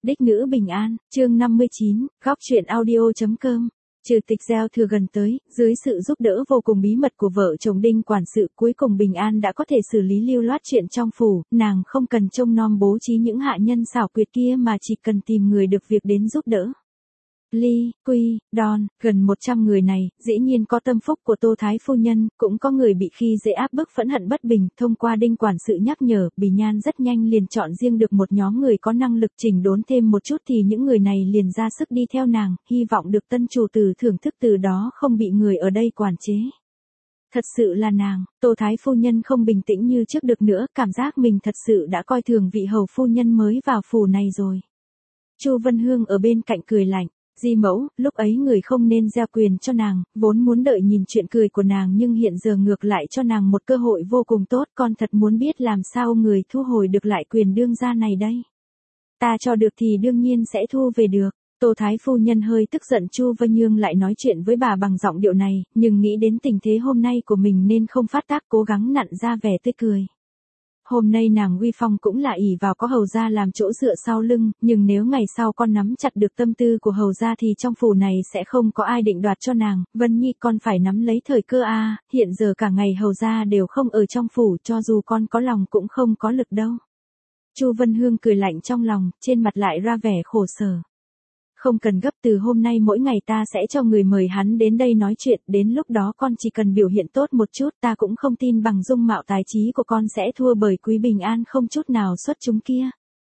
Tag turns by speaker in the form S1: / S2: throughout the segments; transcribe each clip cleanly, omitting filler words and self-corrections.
S1: Đích nữ bình an, chương 59, góc truyện audio.com. Trừ tịch giao thừa gần tới, dưới sự giúp đỡ vô cùng bí mật của vợ chồng Đinh quản sự, cuối cùng Bình An đã có thể xử lý lưu loát chuyện trong phủ, nàng không cần trông nom bố trí những hạ nhân xảo quyệt kia mà chỉ cần tìm người được việc đến giúp đỡ. Ly, Quy, Đon, gần 100 người này, dĩ nhiên có tâm phúc của Tô Thái Phu Nhân, cũng có người bị khi dễ áp bức phẫn hận bất bình, thông qua Đinh quản sự nhắc nhở, Bì Nhan rất nhanh liền chọn riêng được một nhóm người có năng lực, chỉnh đốn thêm một chút thì những người này liền ra sức đi theo nàng, hy vọng được tân chủ tử thưởng thức, từ đó không bị người ở đây quản chế. Thật sự là nàng, Tô Thái Phu Nhân không bình tĩnh như trước được nữa, cảm giác mình thật sự đã coi thường vị hầu phu nhân mới vào phủ này rồi. Chu Vân Hương ở bên cạnh cười lạnh. Di mẫu, lúc ấy người không nên gieo quyền cho nàng, vốn muốn đợi nhìn chuyện cười của nàng nhưng hiện giờ ngược lại cho nàng một cơ hội vô cùng tốt, con thật muốn biết làm sao người thu hồi được lại quyền đương gia này đây. Ta cho được thì đương nhiên sẽ thu về được. Tô Thái Phu Nhân hơi tức giận, Chu Vân Hương lại nói chuyện với bà bằng giọng điệu này, nhưng nghĩ đến tình thế hôm nay của mình nên không phát tác, cố gắng nặn ra vẻ tươi cười. Hôm nay nàng uy phong cũng là ỷ vào có hầu gia làm chỗ dựa sau lưng, nhưng nếu ngày sau con nắm chặt được tâm tư của hầu gia thì trong phủ này sẽ không có ai định đoạt cho nàng. Vân Nhi, con phải nắm lấy thời cơ a, hiện giờ cả ngày hầu gia đều không ở trong phủ, cho dù con có lòng cũng không có lực đâu. Chu Vân Hương cười lạnh trong lòng, trên mặt lại ra vẻ khổ sở. Không cần gấp, từ hôm nay mỗi ngày ta sẽ cho người mời hắn đến đây nói chuyện, đến lúc đó con chỉ cần biểu hiện tốt một chút, ta cũng không tin bằng dung mạo tài trí của con sẽ thua bởi Quý Bình An không chút nào xuất chúng kia.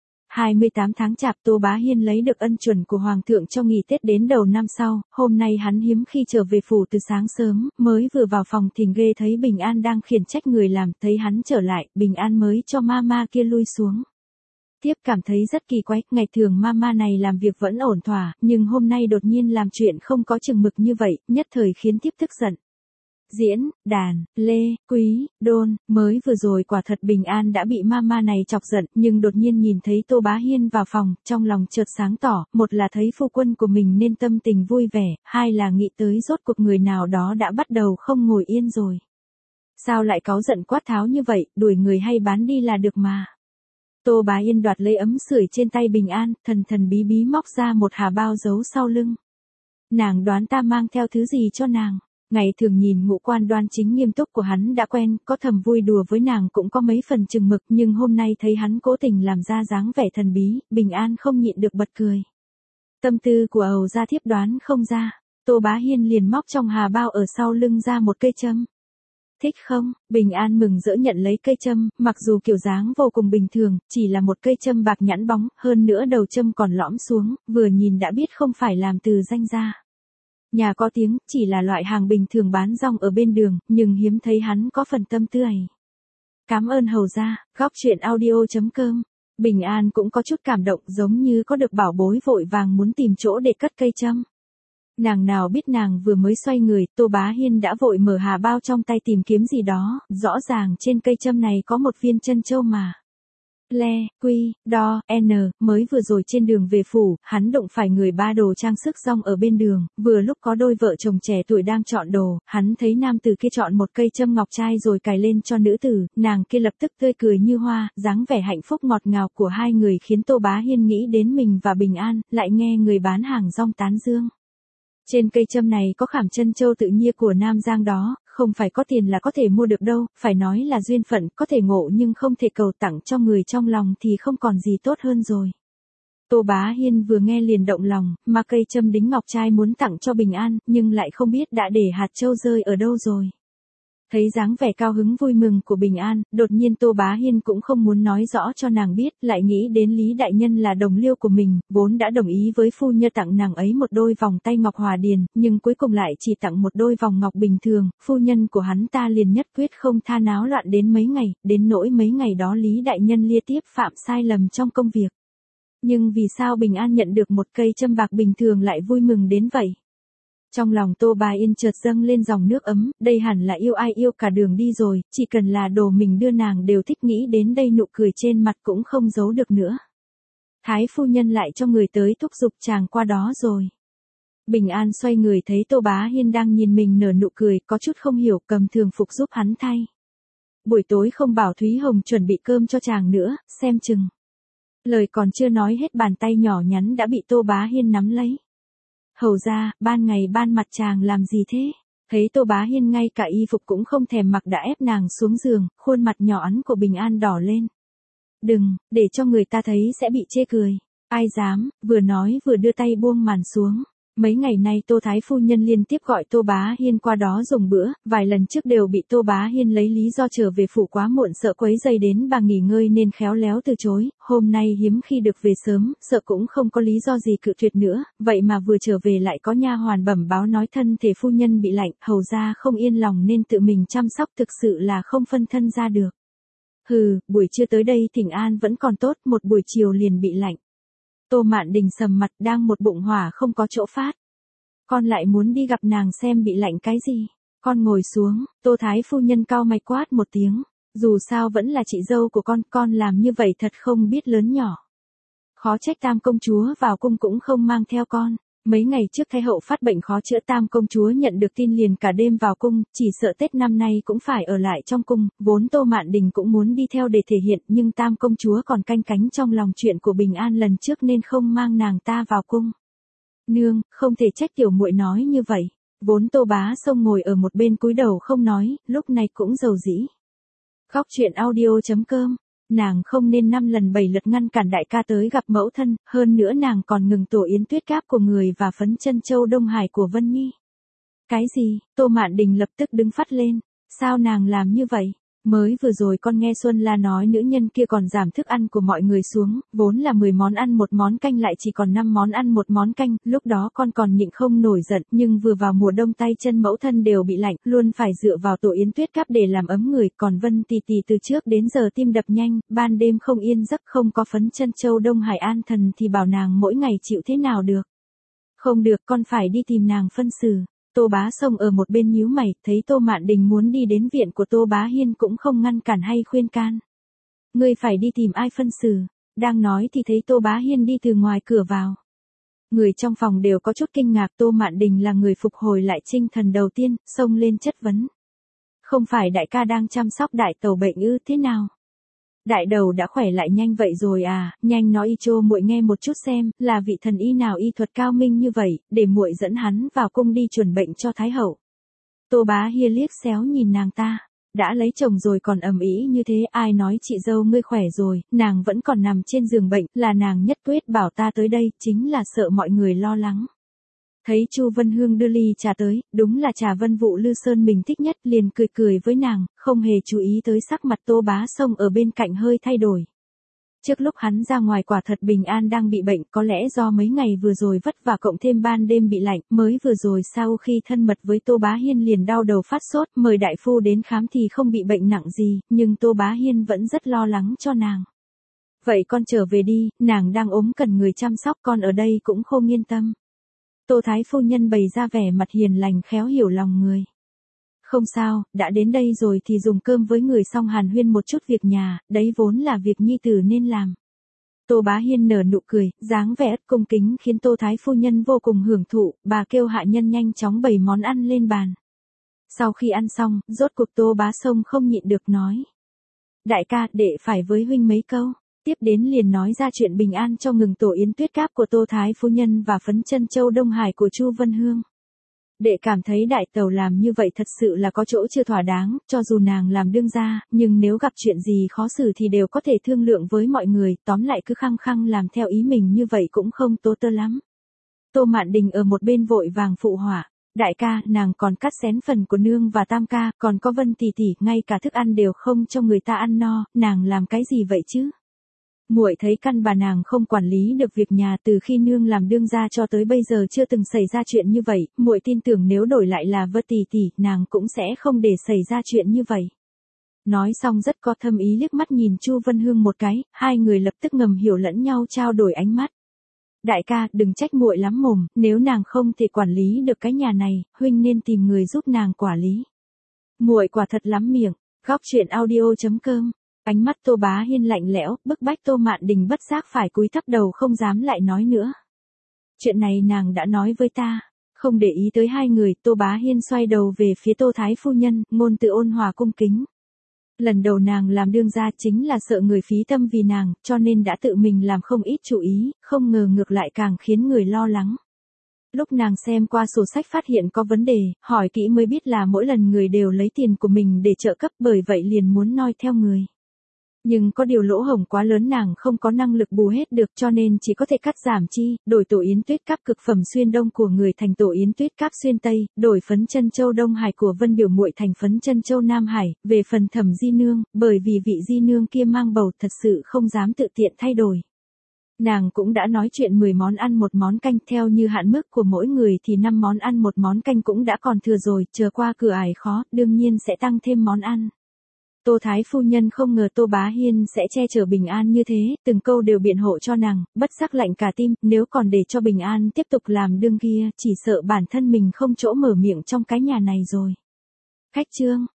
S1: 28 tháng Chạp, Tô Bá Hiên lấy được ân chuẩn của Hoàng thượng cho nghỉ Tết đến đầu năm sau, hôm nay hắn hiếm khi trở về phủ từ sáng sớm, mới vừa vào phòng thỉnh ghê thấy Bình An đang khiển trách người làm, thấy hắn trở lại, Bình An mới cho mama kia lui xuống. Tiếp cảm thấy rất kỳ quái, ngày thường mama này làm việc vẫn ổn thỏa, nhưng hôm nay đột nhiên làm chuyện không có chừng mực như vậy, nhất thời khiến Tiếp tức giận. Diễn, Đàn, Lê, Quý, Đôn, mới vừa rồi quả thật Bình An đã bị mama này chọc giận, nhưng đột nhiên nhìn thấy Tô Bá Hiên vào phòng, trong lòng chợt sáng tỏ, một là thấy phu quân của mình nên tâm tình vui vẻ, hai là nghĩ tới rốt cuộc người nào đó đã bắt đầu không ngồi yên rồi. Sao lại cáu giận quát tháo như vậy, đuổi người hay bán đi là được mà. Tô Bá Yên đoạt lấy ấm sưởi trên tay Bình An, thần thần bí bí móc ra một hà bao giấu sau lưng. Nàng đoán ta mang theo thứ gì cho nàng. Ngày thường nhìn ngũ quan đoan chính nghiêm túc của hắn đã quen, có thầm vui đùa với nàng cũng có mấy phần chừng mực, nhưng hôm nay thấy hắn cố tình làm ra dáng vẻ thần bí, Bình An không nhịn được bật cười. Tâm tư của hầu gia thiếp đoán không ra. Tô Bá Hiên liền móc trong hà bao ở sau lưng ra một cây châm. Thích không? Bình An mừng rỡ nhận lấy cây châm, mặc dù kiểu dáng vô cùng bình thường, chỉ là một cây châm bạc nhẵn bóng, hơn nữa đầu châm còn lõm xuống, vừa nhìn đã biết không phải làm từ danh gia. Nhà có tiếng, chỉ là loại hàng bình thường bán rong ở bên đường, nhưng hiếm thấy hắn có phần tâm tư ấy. Cảm ơn hầu gia, góc truyện audio.com. Bình An cũng có chút cảm động, giống như có được bảo bối, vội vàng muốn tìm chỗ để cất cây châm. Nàng nào biết nàng vừa mới xoay người, Tô Bá Hiên đã vội mở hà bao trong tay tìm kiếm gì đó, rõ ràng trên cây châm này có một viên chân châu mà. Lê, Quy, Đo, N, mới vừa rồi trên đường về phủ, hắn đụng phải người ba đồ trang sức rong ở bên đường, vừa lúc có đôi vợ chồng trẻ tuổi đang chọn đồ, hắn thấy nam tử kia chọn một cây châm ngọc trai rồi cài lên cho nữ tử, nàng kia lập tức tươi cười như hoa, dáng vẻ hạnh phúc ngọt ngào của hai người khiến Tô Bá Hiên nghĩ đến mình và Bình An, lại nghe người bán hàng rong tán dương. Trên cây châm này có khảm chân châu tự nhiên của Nam Giang đó, không phải có tiền là có thể mua được đâu, phải nói là duyên phận, có thể ngộ nhưng không thể cầu tặng cho người trong lòng thì không còn gì tốt hơn rồi. Tô Bá Hiên vừa nghe liền động lòng, mà cây châm đính ngọc trai muốn tặng cho Bình An, nhưng lại không biết đã để hạt châu rơi ở đâu rồi. Thấy dáng vẻ cao hứng vui mừng của Bình An, đột nhiên Tô Bá Hiên cũng không muốn nói rõ cho nàng biết, lại nghĩ đến Lý Đại Nhân là đồng liêu của mình, vốn đã đồng ý với phu nhân tặng nàng ấy một đôi vòng tay ngọc hòa điền, nhưng cuối cùng lại chỉ tặng một đôi vòng ngọc bình thường, phu nhân của hắn ta liền nhất quyết không tha, náo loạn đến mấy ngày, đến nỗi mấy ngày đó Lý Đại Nhân liên tiếp phạm sai lầm trong công việc. Nhưng vì sao Bình An nhận được một cây châm bạc bình thường lại vui mừng đến vậy? Trong lòng Tô Bá Yên chợt dâng lên dòng nước ấm, đây hẳn là yêu ai yêu cả đường đi rồi, chỉ cần là đồ mình đưa nàng đều thích, nghĩ đến đây nụ cười trên mặt cũng không giấu được nữa. Thái phu nhân lại cho người tới thúc giục chàng qua đó rồi. Bình An xoay người thấy Tô Bá Hiên đang nhìn mình nở nụ cười, có chút không hiểu, cầm thường phục giúp hắn thay. Buổi tối không bảo Thúy Hồng chuẩn bị cơm cho chàng nữa, xem chừng. Lời còn chưa nói hết bàn tay nhỏ nhắn đã bị Tô Bá Hiên nắm lấy. Hầu ra, ban ngày ban mặt chàng làm gì thế? Thấy Tô Bá Hiên ngay cả y phục cũng không thèm mặc đã ép nàng xuống giường, khuôn mặt nhỏ ắn của Bình An đỏ lên. Đừng, để cho người ta thấy sẽ bị chê cười. Ai dám, vừa nói vừa đưa tay buông màn xuống. Mấy ngày nay Tô Thái phu nhân liên tiếp gọi Tô Bá Hiên qua đó dùng bữa, vài lần trước đều bị Tô Bá Hiên lấy lý do trở về phủ quá muộn sợ quấy rầy đến bà nghỉ ngơi nên khéo léo từ chối, hôm nay hiếm khi được về sớm, sợ cũng không có lý do gì cự tuyệt nữa, vậy mà vừa trở về lại có nha hoàn bẩm báo nói thân thể phu nhân bị lạnh, hầu ra không yên lòng nên tự mình chăm sóc thực sự là không phân thân ra được. Hừ, buổi trưa tới đây Thịnh An vẫn còn tốt, một buổi chiều liền bị lạnh. Tô Mạn Đình sầm mặt đang một bụng hỏa không có chỗ phát. Con lại muốn đi gặp nàng xem bị lạnh cái gì. Con ngồi xuống, Tô Thái phu nhân cau mày quát một tiếng. Dù sao vẫn là chị dâu của con làm như vậy thật không biết lớn nhỏ. Khó trách Tam công chúa vào cung cũng không mang theo con. Mấy ngày trước Thái hậu phát bệnh khó chữa Tam công chúa nhận được tin liền cả đêm vào cung, chỉ sợ Tết năm nay cũng phải ở lại trong cung, vốn Tô Mạn Đình cũng muốn đi theo để thể hiện nhưng Tam công chúa còn canh cánh trong lòng chuyện của Bình An lần trước nên không mang nàng ta vào cung. Nương, không thể trách tiểu muội nói như vậy. Vốn Tô Bá Sông ngồi ở một bên cúi đầu không nói, lúc này cũng rầu rĩ. Góc truyện audio.com. Nàng không nên 5 lần 7 lượt ngăn cản đại ca tới gặp mẫu thân, hơn nữa nàng còn ngừng tổ yến tuyết cáp của người và phấn chân châu Đông Hải của Vân Nhi. Cái gì? Tô Mạn Đình lập tức đứng phắt lên. Sao nàng làm như vậy? Mới vừa rồi con nghe Xuân La nói nữ nhân kia còn giảm thức ăn của mọi người xuống, vốn là 10 món ăn một món canh lại chỉ còn 5 món ăn một món canh, lúc đó con còn nhịn không nổi giận, nhưng vừa vào mùa đông tay chân mẫu thân đều bị lạnh, luôn phải dựa vào tổ yến tuyết cáp để làm ấm người, còn Vân Tì Tì từ trước đến giờ tim đập nhanh, ban đêm không yên giấc không có phấn chân châu Đông Hải An thần thì bảo nàng mỗi ngày chịu thế nào được. Không được, con phải đi tìm nàng phân xử. Tô Bá Sông ở một bên nhíu mày, thấy Tô Mạn Đình muốn đi đến viện của Tô Bá Hiên cũng không ngăn cản hay khuyên can. Ngươi phải đi tìm ai phân xử? Đang nói thì thấy Tô Bá Hiên đi từ ngoài cửa vào. Người trong phòng đều có chút kinh ngạc, Tô Mạn Đình là người phục hồi lại tinh thần đầu tiên, xông lên chất vấn. Không phải đại ca đang chăm sóc đại tẩu bệnh ư, thế nào? Đại đầu đã khỏe lại nhanh vậy rồi à, nhanh nói y cho muội nghe một chút xem, là vị thần y nào y thuật cao minh như vậy, để muội dẫn hắn vào cung đi chuẩn bệnh cho Thái hậu. Tô Bá Hiên liếc xéo nhìn nàng ta, đã lấy chồng rồi còn ầm ĩ như thế, ai nói chị dâu ngươi khỏe rồi, nàng vẫn còn nằm trên giường bệnh, là nàng nhất quyết bảo ta tới đây, chính là sợ mọi người lo lắng. Thấy Chu Vân Hương đưa ly trà tới, đúng là trà Vân Vụ Lư Sơn mình thích nhất, liền cười cười với nàng, không hề chú ý tới sắc mặt Tô Bá Sông ở bên cạnh hơi thay đổi. Trước lúc hắn ra ngoài quả thật Bình An đang bị bệnh, có lẽ do mấy ngày vừa rồi vất vả cộng thêm ban đêm bị lạnh, mới vừa rồi sau khi thân mật với Tô Bá Hiên liền đau đầu phát sốt, mời đại phu đến khám thì không bị bệnh nặng gì, nhưng Tô Bá Hiên vẫn rất lo lắng cho nàng. Vậy con trở về đi, nàng đang ốm cần người chăm sóc, con ở đây cũng không yên tâm. Tô Thái phu nhân bày ra vẻ mặt hiền lành khéo hiểu lòng người. Không sao, đã đến đây rồi thì dùng cơm với người xong hàn huyên một chút việc nhà, đấy vốn là việc nhi tử nên làm. Tô Bá Hiên nở nụ cười, dáng vẻ ất cung kính khiến Tô Thái phu nhân vô cùng hưởng thụ, bà kêu hạ nhân nhanh chóng bày món ăn lên bàn. Sau khi ăn xong, rốt cuộc Tô Bá Sông không nhịn được nói. Đại ca, đệ phải với huynh mấy câu. Tiếp đến liền nói ra chuyện Bình An cho ngừng tổ yến tuyết cáp của Tô Thái phu nhân và phấn chân châu Đông Hải của Chu Vân Hương. Đệ cảm thấy đại tẩu làm như vậy thật sự là có chỗ chưa thỏa đáng, cho dù nàng làm đương gia, nhưng nếu gặp chuyện gì khó xử thì đều có thể thương lượng với mọi người, tóm lại cứ khăng khăng làm theo ý mình như vậy cũng không tố tơ lắm. Tô Mạn Đình ở một bên vội vàng phụ họa. Đại ca, nàng còn cắt xén phần của nương và tam ca, còn có Vân tỷ tỷ, ngay cả thức ăn đều không cho người ta ăn no, nàng làm cái gì vậy chứ? Muội thấy căn bà nàng không quản lý được việc nhà, từ khi nương làm đương gia cho tới bây giờ chưa từng xảy ra chuyện như vậy, muội tin tưởng nếu đổi lại là Vân tỷ tỷ, nàng cũng sẽ không để xảy ra chuyện như vậy. Nói xong rất có thâm ý liếc mắt nhìn Chu Vân Hương một cái, hai người lập tức ngầm hiểu lẫn nhau trao đổi ánh mắt. Đại ca, đừng trách muội lắm mồm, nếu nàng không thể quản lý được cái nhà này, huynh nên tìm người giúp nàng quản lý. Muội quả thật lắm miệng. Góc truyện audio.com. Ánh mắt Tô Bá Hiên lạnh lẽo, bức bách Tô Mạn Đình bất giác phải cúi thấp đầu không dám lại nói nữa. Chuyện này nàng đã nói với ta. Không để ý tới hai người, Tô Bá Hiên xoay đầu về phía Tô Thái phu nhân, ngôn từ ôn hòa cung kính. Lần đầu nàng làm đương gia chính là sợ người phí tâm vì nàng, cho nên đã tự mình làm không ít chú ý, không ngờ ngược lại càng khiến người lo lắng. Lúc nàng xem qua sổ sách phát hiện có vấn đề, hỏi kỹ mới biết là mỗi lần người đều lấy tiền của mình để trợ cấp, bởi vậy liền muốn noi theo người. Nhưng có điều lỗ hổng quá lớn nàng không có năng lực bù hết được, cho nên chỉ có thể cắt giảm chi, đổi tổ yến tuyết cáp cực phẩm xuyên đông của người thành tổ yến tuyết cáp xuyên tây, đổi phấn chân châu Đông Hải của Vân biểu muội thành phấn chân châu Nam Hải. Về phần Thẩm Di Nương, bởi vì vị Di Nương kia mang bầu thật sự không dám tự tiện thay đổi. Nàng cũng đã nói chuyện 10 món ăn một món canh, theo như hạn mức của mỗi người thì 5 món ăn một món canh cũng đã còn thừa rồi, chờ qua cửa ải khó, đương nhiên sẽ tăng thêm món ăn. Tô Thái phu nhân không ngờ Tô Bá Hiên sẽ che chở Bình An như thế, từng câu đều biện hộ cho nàng, bất giác lạnh cả tim, nếu còn để cho Bình An tiếp tục làm đương kia, chỉ sợ bản thân mình không chỗ mở miệng trong cái nhà này rồi. Khách trương,